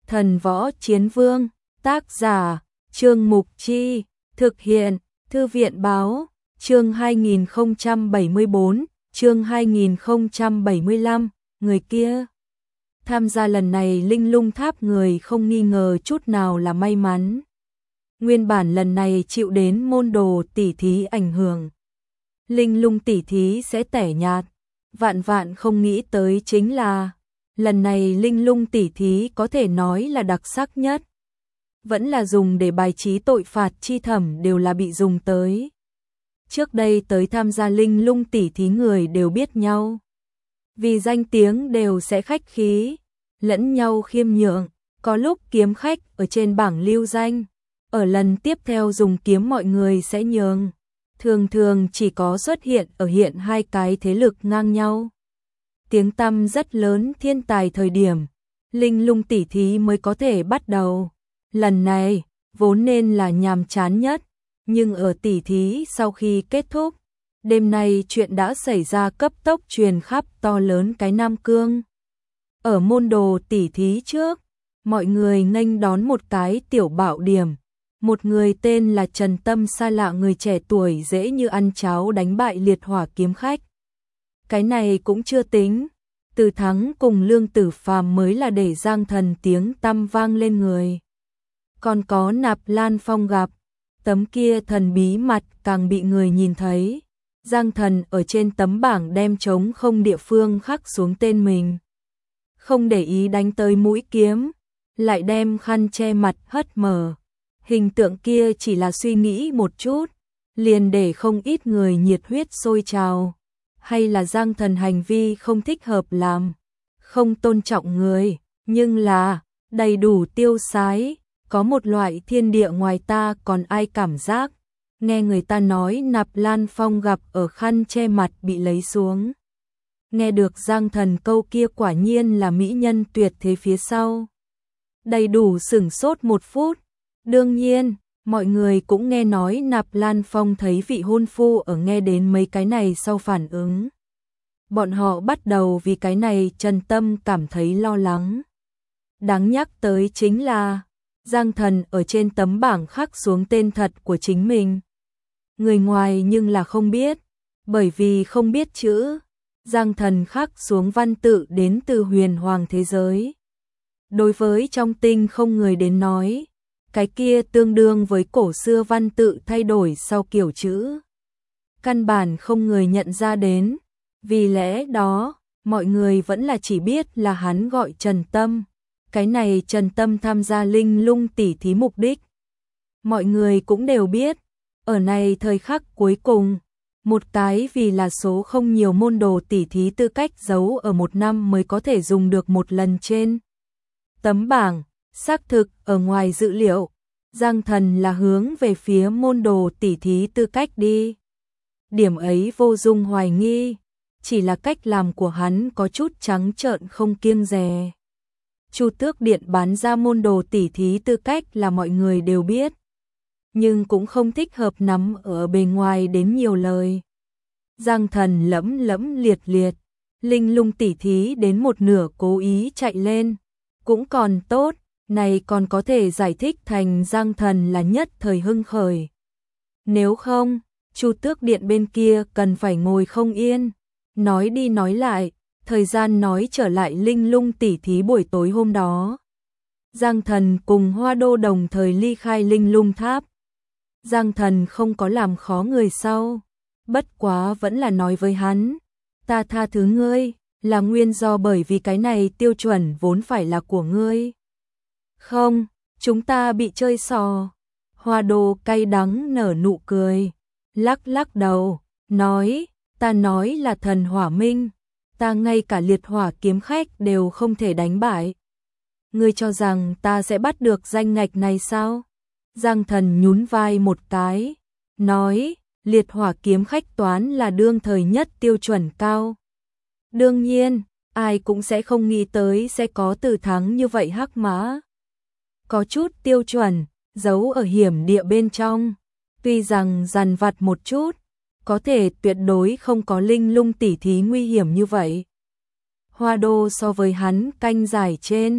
Thần Võ Chiến Vương, tác giả, Trương Mục Chi, thực hiện, Thư viện Báo, chương 2074, chương 2075, người kia. Tham gia lần này Linh Lung Tháp người không nghi ngờ chút nào là may mắn. Nguyên bản lần này chịu đến môn đồ tỉ thí ảnh hưởng. Linh Lung tỉ thí sẽ tẻ nhạt, vạn vạn không nghĩ tới chính là lần này Linh Lung tỉ thí có thể nói là đặc sắc nhất. Vẫn là dùng để bài trí tội phạt chi thẩm đều là bị dùng tới. Trước đây tới tham gia Linh Lung tỉ thí người đều biết nhau. Vì danh tiếng đều sẽ khách khí, lẫn nhau khiêm nhượng, có lúc kiếm khách ở trên bảng lưu danh. Ở lần tiếp theo dùng kiếm mọi người sẽ nhường. Thường thường chỉ có xuất hiện ở hiện hai cái thế lực ngang nhau. Tiếng tăm rất lớn thiên tài thời điểm, Linh Lung tỉ thí mới có thể bắt đầu. Lần này, vốn nên là nhàm chán nhất, nhưng ở tỉ thí sau khi kết thúc, đêm nay chuyện đã xảy ra cấp tốc truyền khắp to lớn cái Nam Cương. Ở môn đồ tỉ thí trước, mọi người nghênh đón một cái tiểu bạo điểm. Một người tên là Trần Tâm xa lạ người trẻ tuổi dễ như ăn cháo đánh bại liệt hỏa kiếm khách. Cái này cũng chưa tính, Từ Thắng cùng Lương Tử Phàm mới là để Giang Thần tiếng tăm vang lên người. Còn có Nạp Lan Phong gặp, tấm kia thần bí mặt càng bị người nhìn thấy. Giang Thần ở trên tấm bảng đem trống không địa phương khắc xuống tên mình. Không để ý đánh tới mũi kiếm, lại đem khăn che mặt hất mở. Hình tượng kia chỉ là suy nghĩ một chút, liền để không ít người nhiệt huyết sôi trào. Hay là Giang Thần hành vi không thích hợp làm, không tôn trọng người, nhưng là đầy đủ tiêu sái, có một loại thiên địa ngoài ta còn ai cảm giác. Nghe người ta nói Nạp Lan Phong gặp ở khăn che mặt bị lấy xuống. Nghe được Giang Thần câu kia quả nhiên là mỹ nhân tuyệt thế phía sau. Đầy đủ sửng sốt một phút. Đương nhiên, mọi người cũng nghe nói Nạp Lan Phong thấy vị hôn phu ở nghe đến mấy cái này sau phản ứng. Bọn họ bắt đầu vì cái này Trần Tâm cảm thấy lo lắng. Đáng nhắc tới chính là Giang Thần ở trên tấm bảng khắc xuống tên thật của chính mình. Người ngoài nhưng là không biết, bởi vì không biết chữ, Giang Thần khắc xuống văn tự đến từ huyền hoàng thế giới. Đối với trong tinh không người đến nói, cái kia tương đương với cổ xưa văn tự thay đổi sau kiểu chữ. Căn bản không người nhận ra đến, vì lẽ đó, mọi người vẫn là chỉ biết là hắn gọi Trần Tâm. Cái này Trần Tâm tham gia Linh Lung tỉ thí mục đích. Mọi người cũng đều biết, ở này thời khắc cuối cùng, một cái vì là số không nhiều môn đồ tỉ thí tư cách giấu ở một năm mới có thể dùng được một lần trên tấm bảng. Xác thực ở ngoài dự liệu, Giang Thần là hướng về phía môn đồ tỉ thí tư cách đi. Điểm ấy vô dung hoài nghi, chỉ là cách làm của hắn có chút trắng trợn không kiêng dè. Chu Tước Điện bán ra môn đồ tỉ thí tư cách là mọi người đều biết, nhưng cũng không thích hợp nắm ở bề ngoài đến nhiều lời. Giang Thần lẫm lẫm liệt liệt, Linh Lung tỉ thí đến một nửa cố ý chạy lên, cũng còn tốt. Này còn có thể giải thích thành Giang Thần là nhất thời hưng khởi. Nếu không, Chu Tước Điện bên kia cần phải ngồi không yên. Nói đi nói lại, thời gian nói trở lại Linh Lung tỉ thí buổi tối hôm đó. Giang Thần cùng Hoa Đô đồng thời ly khai Linh Lung Tháp. Giang Thần không có làm khó người sau, bất quá vẫn là nói với hắn, ta tha thứ ngươi, là nguyên do bởi vì cái này tiêu chuẩn vốn phải là của ngươi. Không, chúng ta bị chơi xò. Hoa Đô cay đắng nở nụ cười, lắc lắc đầu, nói, ta nói là thần hỏa minh, ta ngay cả liệt hỏa kiếm khách đều không thể đánh bại. Ngươi cho rằng ta sẽ bắt được danh ngạch này sao? Giang Thần nhún vai một cái, nói, liệt hỏa kiếm khách toán là đương thời nhất tiêu chuẩn cao. Đương nhiên, ai cũng sẽ không nghĩ tới sẽ có Từ Thắng như vậy hắc mã. Có chút tiêu chuẩn, giấu ở hiểm địa bên trong, tuy rằng dằn vặt một chút, có thể tuyệt đối không có Linh Lung tỉ thí nguy hiểm như vậy. Hoa Đô so với hắn canh giải trên,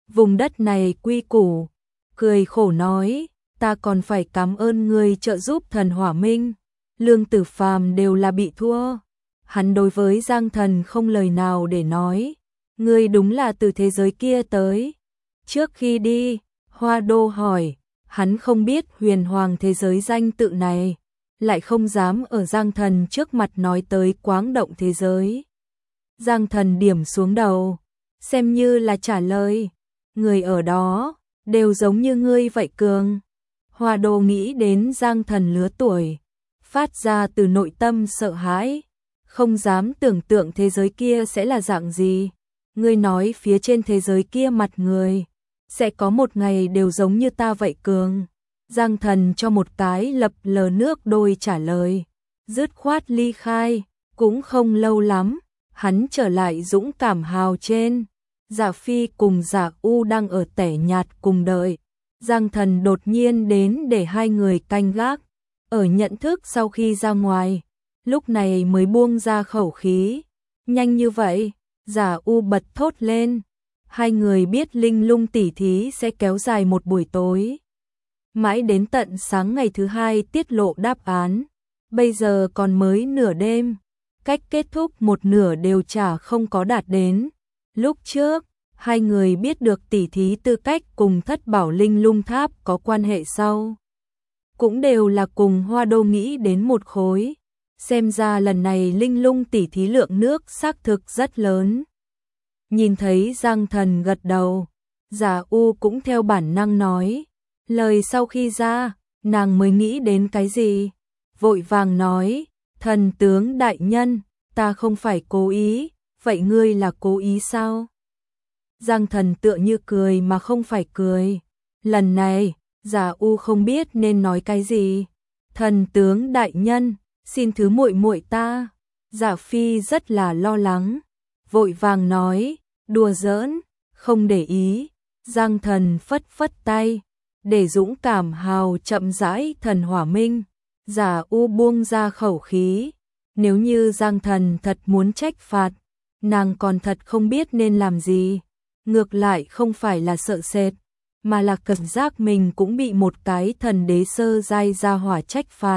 vùng đất này quy củ, cười khổ nói, ta còn phải cảm ơn ngươi trợ giúp thần Hỏa Minh, Lương Tử Phàm đều là bị thua. Hắn đối với Giang Thần không lời nào để nói, ngươi đúng là từ thế giới kia tới. Trước khi đi, Hoa Đô hỏi, hắn không biết huyền hoàng thế giới danh tự này, lại không dám ở Giang Thần trước mặt nói tới Quáng Động thế giới. Giang Thần điểm xuống đầu, xem như là trả lời, người ở đó đều giống như ngươi vậy cường. Hoa Đô nghĩ đến Giang Thần lứa tuổi, phát ra từ nội tâm sợ hãi, không dám tưởng tượng thế giới kia sẽ là dạng gì. Ngươi nói phía trên thế giới kia mặt người sẽ có một ngày đều giống như ta vậy cường. Giang Thần cho một cái lập lờ nước đôi trả lời, dứt khoát ly khai. Cũng không lâu lắm, hắn trở lại dũng cảm hào trên. Dạ Phi cùng Dạ U đang ở tẻ nhạt cùng đợi. Giang Thần đột nhiên đến để hai người canh gác. Ở nhận thức sau khi ra ngoài, lúc này mới buông ra khẩu khí. Nhanh như vậy, Dạ U bật thốt lên. Hai người biết linh lung tỉ thí sẽ kéo dài một buổi tối. Mãi đến tận sáng ngày thứ hai tiết lộ đáp án. Bây giờ còn mới nửa đêm, cách kết thúc một nửa đều chả không có đạt đến. Lúc trước, hai người biết được tỉ thí tư cách cùng Thất Bảo Linh Lung Tháp có quan hệ sau. Cũng đều là cùng Hoa Đô nghĩ đến một khối. Xem ra lần này Linh Lung tỉ thí lượng nước xác thực rất lớn. Nhìn thấy Giang Thần gật đầu, Dạ U cũng theo bản năng nói. Lời sau khi ra, nàng mới nghĩ đến cái gì? Vội vàng nói, thần tướng đại nhân, ta không phải cố ý, vậy ngươi là cố ý sao? Giang Thần tựa như cười mà không phải cười. Lần này, Dạ U không biết nên nói cái gì. Thần tướng đại nhân, xin thứ muội muội ta. Dạ Phi rất là lo lắng, vội vàng nói, đùa giỡn, không để ý. Giang Thần phất phất tay, để dũng cảm hào chậm rãi thần hỏa minh. Dạ U buông ra khẩu khí, nếu như Giang Thần thật muốn trách phạt, nàng còn thật không biết nên làm gì. Ngược lại không phải là sợ sệt, mà là cảm giác mình cũng bị một cái thần đế sơ giai gia hỏa trách phạt.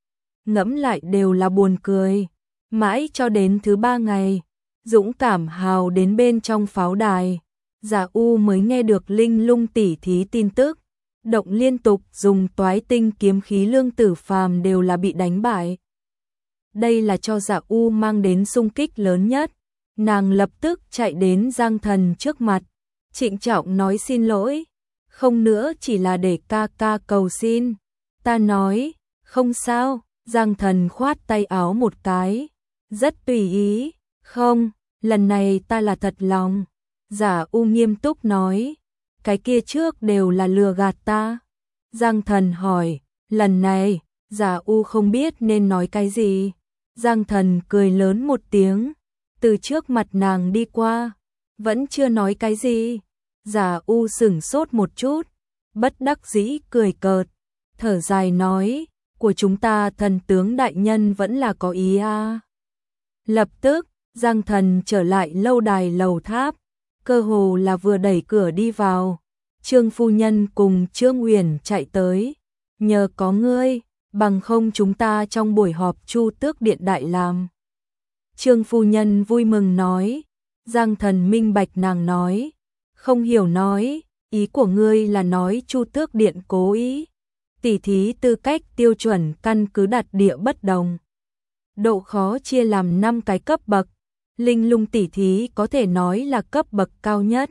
Ngẫm lại đều là buồn cười. Mãi cho đến thứ 3 ngày, dũng cảm hào đến bên trong pháo đài, Dạ U mới nghe được linh lung tỉ thí tin tức. Động liên tục dùng toái tinh kiếm khí Lương Tử Phàm đều là bị đánh bại. Đây là cho Dạ U mang đến xung kích lớn nhất. Nàng lập tức chạy đến Giang Thần trước mặt, trịnh trọng nói xin lỗi. Không nữa chỉ là để ca ca cầu xin. Ta nói, không sao. Giang Thần khoát tay áo một cái, rất tùy ý. Không, lần này ta là thật lòng. Dạ U nghiêm túc nói, cái kia trước đều là lừa gạt ta. Giang Thần hỏi, lần này, Dạ U không biết nên nói cái gì. Giang Thần cười lớn một tiếng, từ trước mặt nàng đi qua, vẫn chưa nói cái gì. Dạ U sửng sốt một chút, bất đắc dĩ cười cợt, thở dài nói, của chúng ta thần tướng đại nhân vẫn là có ý à. Lập tức, Giang Thần trở lại lâu đài lầu tháp, cơ hồ là vừa đẩy cửa đi vào, Trương phu nhân cùng Trương Uyển chạy tới, nhờ có ngươi, bằng không chúng ta trong buổi họp Chu Tước Điện đại làm. Trương phu nhân vui mừng nói. Giang Thần minh bạch nàng nói, không hiểu nói, ý của ngươi là nói Chu Tước Điện cố ý. Tỉ thí tư cách tiêu chuẩn căn cứ đặt địa bất đồng. Độ khó chia làm 5 cái cấp bậc, linh lung tỉ thí có thể nói là cấp bậc cao nhất.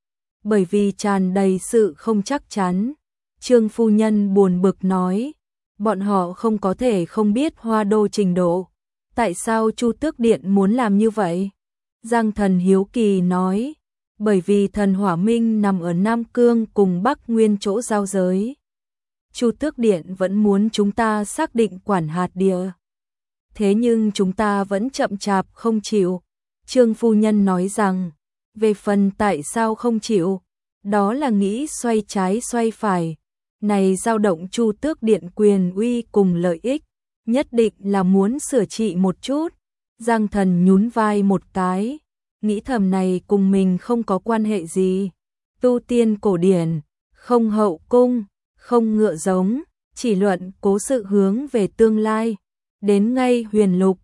Bởi vì tràn đầy sự không chắc chắn, Trương phu nhân buồn bực nói, bọn họ không có thể không biết Hoa Đô trình độ. Tại sao Chu Tước Điện muốn làm như vậy? Giang Thần hiếu kỳ nói, bởi vì thần Hỏa Minh nằm ở Nam Cương cùng Bắc Nguyên chỗ giao giới. Chu Tước Điện vẫn muốn chúng ta xác định quản hạt địa. Thế nhưng chúng ta vẫn chậm chạp không chịu. Trương phu nhân nói rằng, về phần tại sao không chịu, đó là nghĩ xoay trái xoay phải. Này dao động Chu Tước Điện quyền uy cùng lợi ích, nhất định là muốn sửa trị một chút. Giang Thần nhún vai một cái, nghĩ thầm này cùng mình không có quan hệ gì. tu tiên cổ điển, không hậu cung, không ngựa giống, chỉ luận cố sự hướng về tương lai. Đến ngay huyền lục,